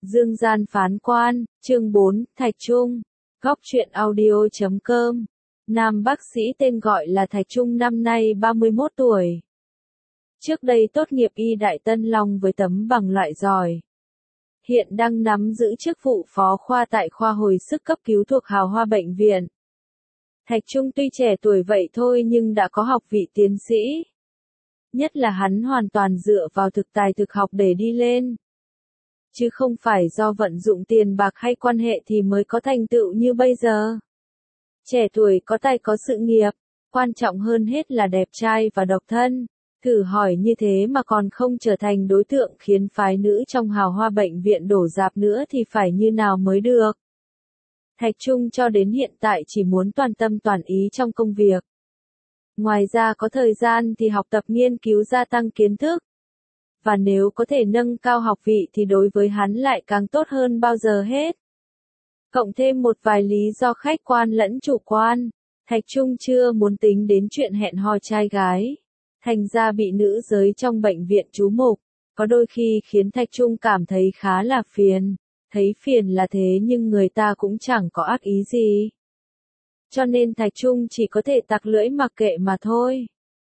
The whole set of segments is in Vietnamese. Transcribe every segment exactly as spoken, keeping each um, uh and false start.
Dương gian phán quan, chương bốn, Thạch Trung. Góc truyện audio chấm com. Nam bác sĩ tên gọi là Thạch Trung năm nay ba mươi mốt tuổi. Trước đây tốt nghiệp y Đại Tân Long với tấm bằng loại giỏi. Hiện đang nắm giữ chức vụ phó khoa tại khoa hồi sức cấp cứu thuộc Hào Hoa Bệnh viện. Thạch Trung tuy trẻ tuổi vậy thôi nhưng đã có học vị tiến sĩ. Nhất là hắn hoàn toàn dựa vào thực tài thực học để đi lên. Chứ không phải do vận dụng tiền bạc hay quan hệ thì mới có thành tựu như bây giờ. Trẻ tuổi có tài có sự nghiệp, quan trọng hơn hết là đẹp trai và độc thân. Thử hỏi như thế mà còn không trở thành đối tượng khiến phái nữ trong Hào Hoa Bệnh viện đổ rạp nữa thì phải như nào mới được. Thạch Trung cho đến hiện tại chỉ muốn toàn tâm toàn ý trong công việc. Ngoài ra có thời gian thì học tập nghiên cứu gia tăng kiến thức. Và nếu có thể nâng cao học vị thì đối với hắn lại càng tốt hơn bao giờ hết. Cộng thêm một vài lý do khách quan lẫn chủ quan, Thạch Trung chưa muốn tính đến chuyện hẹn hò trai gái. Thành ra bị nữ giới trong bệnh viện chú mục, có đôi khi khiến Thạch Trung cảm thấy khá là phiền. Thấy phiền là thế nhưng người ta cũng chẳng có ác ý gì. Cho nên Thạch Trung chỉ có thể tặc lưỡi mặc kệ mà thôi.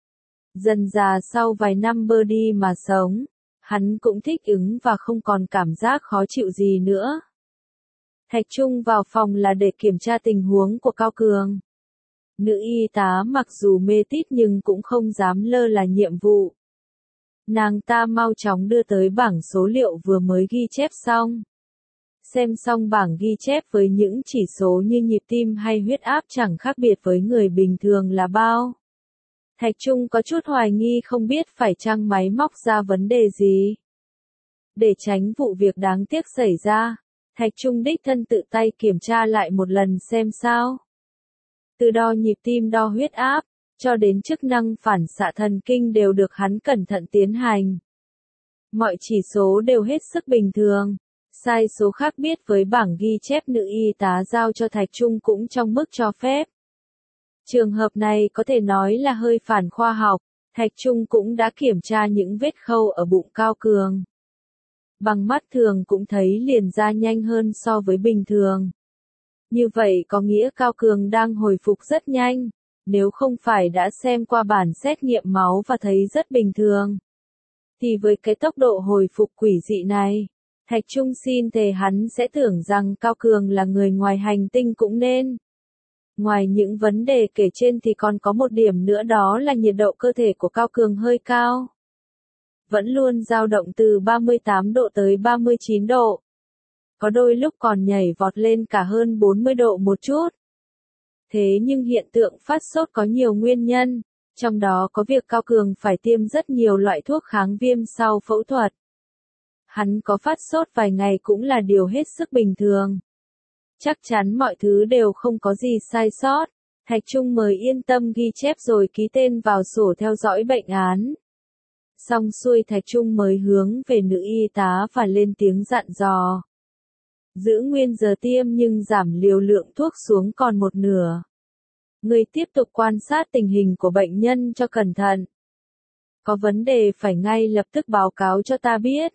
Dần dà sau vài năm bơ đi mà sống, hắn cũng thích ứng và không còn cảm giác khó chịu gì nữa. Thạch Trung vào phòng là để kiểm tra tình huống của Cao Cường. Nữ y tá mặc dù mê tít nhưng cũng không dám lơ là nhiệm vụ. Nàng ta mau chóng đưa tới bảng số liệu vừa mới ghi chép xong. Xem xong bảng ghi chép với những chỉ số như nhịp tim hay huyết áp chẳng khác biệt với người bình thường là bao. Thạch Trung có chút hoài nghi không biết phải chăng máy móc ra vấn đề gì. Để tránh vụ việc đáng tiếc xảy ra, Thạch Trung đích thân tự tay kiểm tra lại một lần xem sao. Từ đo nhịp tim đo huyết áp, cho đến chức năng phản xạ thần kinh đều được hắn cẩn thận tiến hành. Mọi chỉ số đều hết sức bình thường. Sai số khác biệt với bảng ghi chép nữ y tá giao cho Thạch Trung cũng trong mức cho phép. Trường hợp này có thể nói là hơi phản khoa học, Thạch Trung cũng đã kiểm tra những vết khâu ở bụng Cao Cường. Bằng mắt thường cũng thấy liền ra nhanh hơn so với bình thường. Như vậy có nghĩa Cao Cường đang hồi phục rất nhanh, nếu không phải đã xem qua bản xét nghiệm máu và thấy rất bình thường. Thì với cái tốc độ hồi phục quỷ dị này, Thạch Trung xin thề hắn sẽ tưởng rằng Cao Cường là người ngoài hành tinh cũng nên. Ngoài những vấn đề kể trên thì còn có một điểm nữa đó là nhiệt độ cơ thể của Cao Cường hơi cao. Vẫn luôn dao động từ ba mươi tám độ tới ba mươi chín độ. Có đôi lúc còn nhảy vọt lên cả hơn bốn mươi độ một chút. Thế nhưng hiện tượng phát sốt có nhiều nguyên nhân, trong đó có việc Cao Cường phải tiêm rất nhiều loại thuốc kháng viêm sau phẫu thuật. Hắn có phát sốt vài ngày cũng là điều hết sức bình thường. Chắc chắn mọi thứ đều không có gì sai sót. Thạch Trung mới yên tâm ghi chép rồi ký tên vào sổ theo dõi bệnh án. Xong xuôi Thạch Trung mới hướng về nữ y tá và lên tiếng dặn dò. Giữ nguyên giờ tiêm nhưng giảm liều lượng thuốc xuống còn một nửa. Người tiếp tục quan sát tình hình của bệnh nhân cho cẩn thận. Có vấn đề phải ngay lập tức báo cáo cho ta biết.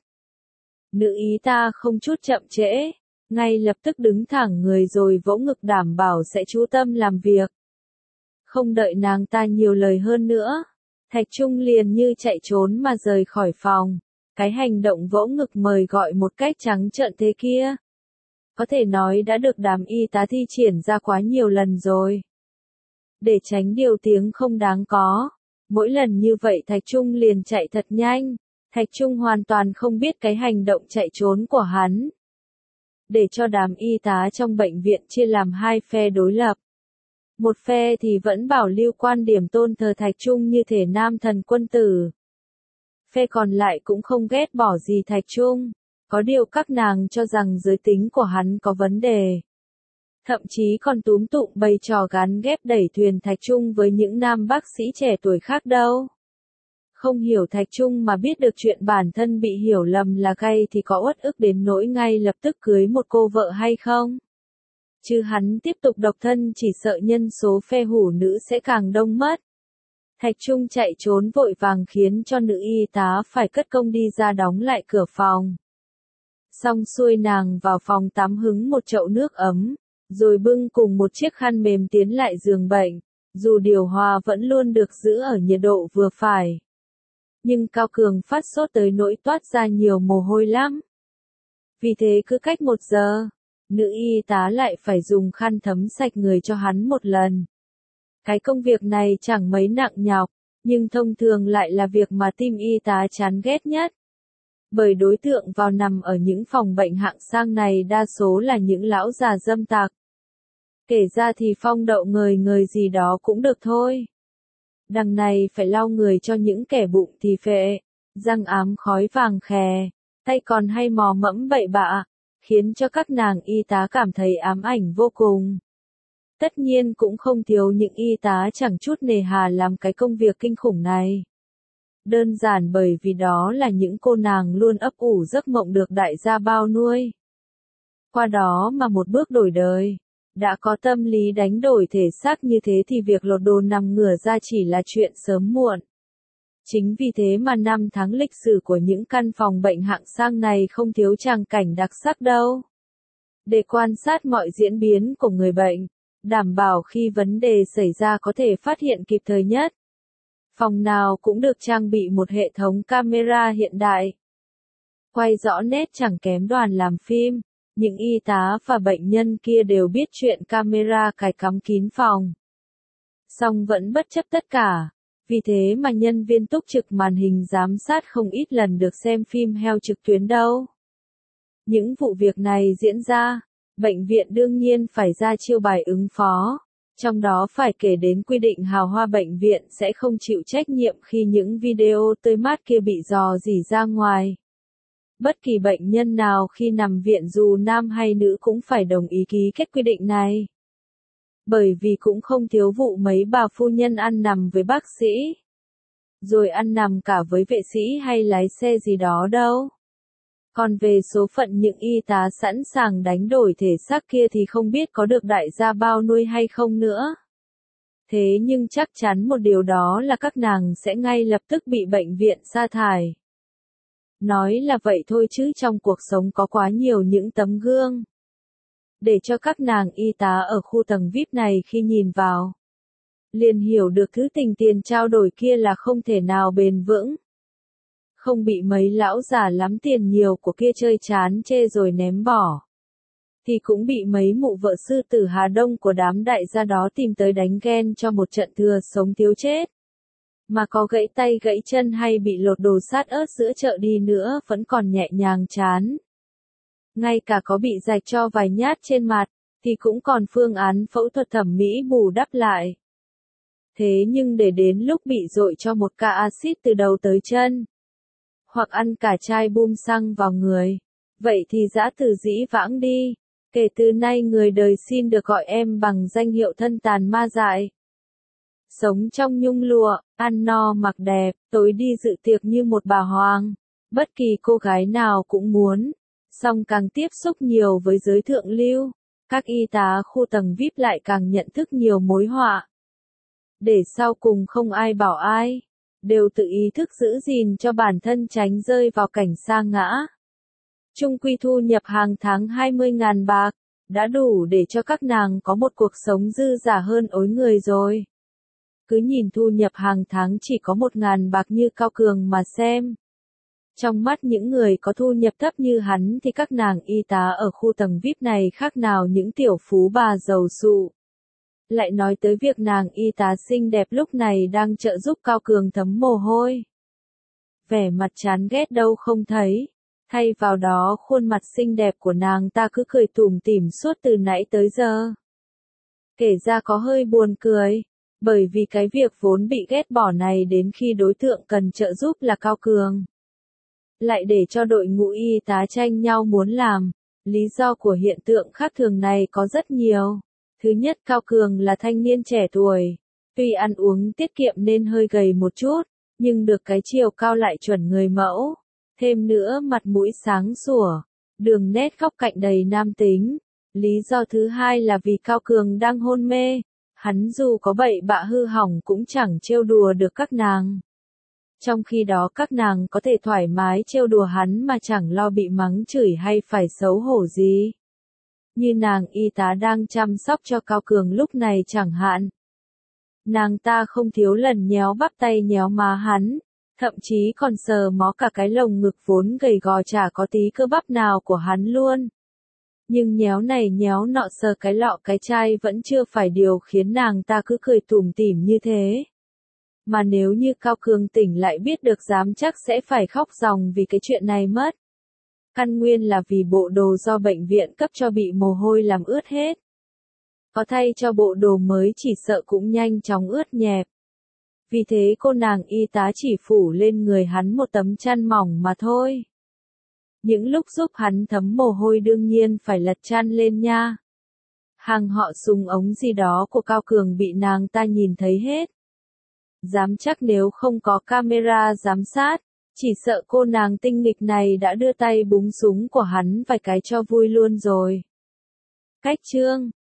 Nữ y tá không chút chậm trễ, ngay lập tức đứng thẳng người rồi vỗ ngực đảm bảo sẽ chú tâm làm việc. Không đợi nàng ta nhiều lời hơn nữa, Thạch Trung liền như chạy trốn mà rời khỏi phòng. Cái hành động vỗ ngực mời gọi một cách trắng trợn thế kia, có thể nói đã được đám y tá thi triển ra quá nhiều lần rồi. Để tránh điều tiếng không đáng có, mỗi lần như vậy Thạch Trung liền chạy thật nhanh. Thạch Trung hoàn toàn không biết cái hành động chạy trốn của hắn. Để cho đám y tá trong bệnh viện chia làm hai phe đối lập. Một phe thì vẫn bảo lưu quan điểm tôn thờ Thạch Trung như thể nam thần quân tử. Phe còn lại cũng không ghét bỏ gì Thạch Trung, có điều các nàng cho rằng giới tính của hắn có vấn đề. Thậm chí còn túm tụm bày trò gán ghép đẩy thuyền Thạch Trung với những nam bác sĩ trẻ tuổi khác đâu. Không hiểu Thạch Trung mà biết được chuyện bản thân bị hiểu lầm là gay thì có uất ức đến nỗi ngay lập tức cưới một cô vợ hay không? Chứ hắn tiếp tục độc thân chỉ sợ nhân số phe hủ nữ sẽ càng đông mất. Thạch Trung chạy trốn vội vàng khiến cho nữ y tá phải cất công đi ra đóng lại cửa phòng. Xong xuôi nàng vào phòng tắm hứng một chậu nước ấm, rồi bưng cùng một chiếc khăn mềm tiến lại giường bệnh, dù điều hòa vẫn luôn được giữ ở nhiệt độ vừa phải. Nhưng Cao Cường phát sốt tới nỗi toát ra nhiều mồ hôi lắm. Vì thế cứ cách một giờ, nữ y tá lại phải dùng khăn thấm sạch người cho hắn một lần. Cái công việc này chẳng mấy nặng nhọc, nhưng thông thường lại là việc mà team y tá chán ghét nhất. Bởi đối tượng vào nằm ở những phòng bệnh hạng sang này đa số là những lão già dâm tặc. Kể ra thì phong đậu ngời ngời gì đó cũng được thôi. Đằng này phải lau người cho những kẻ bụng thì phệ, răng ám khói vàng khè, tay còn hay mò mẫm bậy bạ, khiến cho các nàng y tá cảm thấy ám ảnh vô cùng. Tất nhiên cũng không thiếu những y tá chẳng chút nề hà làm cái công việc kinh khủng này. Đơn giản bởi vì đó là những cô nàng luôn ấp ủ giấc mộng được đại gia bao nuôi. Qua đó mà một bước đổi đời. Đã có tâm lý đánh đổi thể xác như thế thì việc lột đồ nằm ngửa ra chỉ là chuyện sớm muộn. Chính vì thế mà năm tháng lịch sử của những căn phòng bệnh hạng sang này không thiếu tràng cảnh đặc sắc đâu. Để quan sát mọi diễn biến của người bệnh, đảm bảo khi vấn đề xảy ra có thể phát hiện kịp thời nhất. Phòng nào cũng được trang bị một hệ thống camera hiện đại. Quay rõ nét chẳng kém đoàn làm phim. Những y tá và bệnh nhân kia đều biết chuyện camera cài cắm kín phòng. Song vẫn bất chấp tất cả, vì thế mà nhân viên túc trực màn hình giám sát không ít lần được xem phim heo trực tuyến đâu. Những vụ việc này diễn ra, bệnh viện đương nhiên phải ra chiêu bài ứng phó, trong đó phải kể đến quy định hào hoa bệnh viện sẽ không chịu trách nhiệm khi những video tươi mát kia bị rò rỉ ra ngoài. Bất kỳ bệnh nhân nào khi nằm viện dù nam hay nữ cũng phải đồng ý ký kết quy định này. Bởi vì cũng không thiếu vụ mấy bà phu nhân ăn nằm với bác sĩ. Rồi ăn nằm cả với vệ sĩ hay lái xe gì đó đâu. Còn về số phận những y tá sẵn sàng đánh đổi thể xác kia thì không biết có được đại gia bao nuôi hay không nữa. Thế nhưng chắc chắn một điều đó là các nàng sẽ ngay lập tức bị bệnh viện sa thải. Nói là vậy thôi chứ trong cuộc sống có quá nhiều những tấm gương. Để cho các nàng y tá ở khu tầng vi ai pi này khi nhìn vào, liền hiểu được thứ tình tiền trao đổi kia là không thể nào bền vững. Không bị mấy lão già lắm tiền nhiều của kia chơi chán chê rồi ném bỏ. Thì cũng bị mấy mụ vợ sư tử Hà Đông của đám đại gia đó tìm tới đánh ghen cho một trận thừa sống thiếu chết. Mà có gãy tay gãy chân hay bị lột đồ sát ớt giữa chợ đi nữa vẫn còn nhẹ nhàng chán. Ngay cả có bị rạch cho vài nhát trên mặt, thì cũng còn phương án phẫu thuật thẩm mỹ bù đắp lại. Thế nhưng để đến lúc bị dội cho một ca axit từ đầu tới chân, hoặc ăn cả chai bum xăng vào người, vậy thì dã từ dĩ vãng đi. Kể từ nay người đời xin được gọi em bằng danh hiệu thân tàn ma dại. Sống trong nhung lụa, ăn no mặc đẹp, tối đi dự tiệc như một bà hoàng. Bất kỳ cô gái nào cũng muốn. Song càng tiếp xúc nhiều với giới thượng lưu, các y tá khu tầng vi ai pi lại càng nhận thức nhiều mối họa. Để sau cùng không ai bảo ai, đều tự ý thức giữ gìn cho bản thân tránh rơi vào cảnh sa ngã. Chung quy thu nhập hàng tháng hai mươi ngàn bạc, đã đủ để cho các nàng có một cuộc sống dư giả hơn ối người rồi. Cứ nhìn thu nhập hàng tháng chỉ có một ngàn bạc như Cao Cường mà xem. Trong mắt những người có thu nhập thấp như hắn thì các nàng y tá ở khu tầng vi ai pi này khác nào những tiểu phú bà giàu sụ. Lại nói tới việc nàng y tá xinh đẹp lúc này đang trợ giúp Cao Cường thấm mồ hôi. Vẻ mặt chán ghét đâu không thấy. Thay vào đó khuôn mặt xinh đẹp của nàng ta cứ cười tủm tỉm suốt từ nãy tới giờ. Kể ra có hơi buồn cười, bởi vì cái việc vốn bị ghét bỏ này đến khi đối tượng cần trợ giúp là Cao Cường. Lại để cho đội ngũ y tá tranh nhau muốn làm. Lý do của hiện tượng khác thường này có rất nhiều. Thứ nhất, Cao Cường là thanh niên trẻ tuổi. Tuy ăn uống tiết kiệm nên hơi gầy một chút, nhưng được cái chiều cao lại chuẩn người mẫu. Thêm nữa mặt mũi sáng sủa, đường nét góc cạnh đầy nam tính. Lý do thứ hai là vì Cao Cường đang hôn mê. Hắn dù có bậy bạ hư hỏng cũng chẳng trêu đùa được các nàng. Trong khi đó các nàng có thể thoải mái trêu đùa hắn mà chẳng lo bị mắng chửi hay phải xấu hổ gì. Như nàng y tá đang chăm sóc cho Cao Cường lúc này chẳng hạn. Nàng ta không thiếu lần nhéo bắp tay nhéo má hắn, thậm chí còn sờ mó cả cái lồng ngực vốn gầy gò chả có tí cơ bắp nào của hắn luôn. Nhưng nhéo này nhéo nọ sờ cái lọ cái chai vẫn chưa phải điều khiến nàng ta cứ cười tủm tỉm như thế. Mà nếu như Cao Cường tỉnh lại biết được dám chắc sẽ phải khóc ròng vì cái chuyện này mất. Căn nguyên là vì bộ đồ do bệnh viện cấp cho bị mồ hôi làm ướt hết. Có thay cho bộ đồ mới chỉ sợ cũng nhanh chóng ướt nhẹp. Vì thế cô nàng y tá chỉ phủ lên người hắn một tấm chăn mỏng mà thôi. Những lúc giúp hắn thấm mồ hôi đương nhiên phải lật chăn lên nha. Hàng họ súng ống gì đó của Cao Cường bị nàng ta nhìn thấy hết. Dám chắc nếu không có camera giám sát, chỉ sợ cô nàng tinh nghịch này đã đưa tay búng súng của hắn vài cái cho vui luôn rồi. Cách chương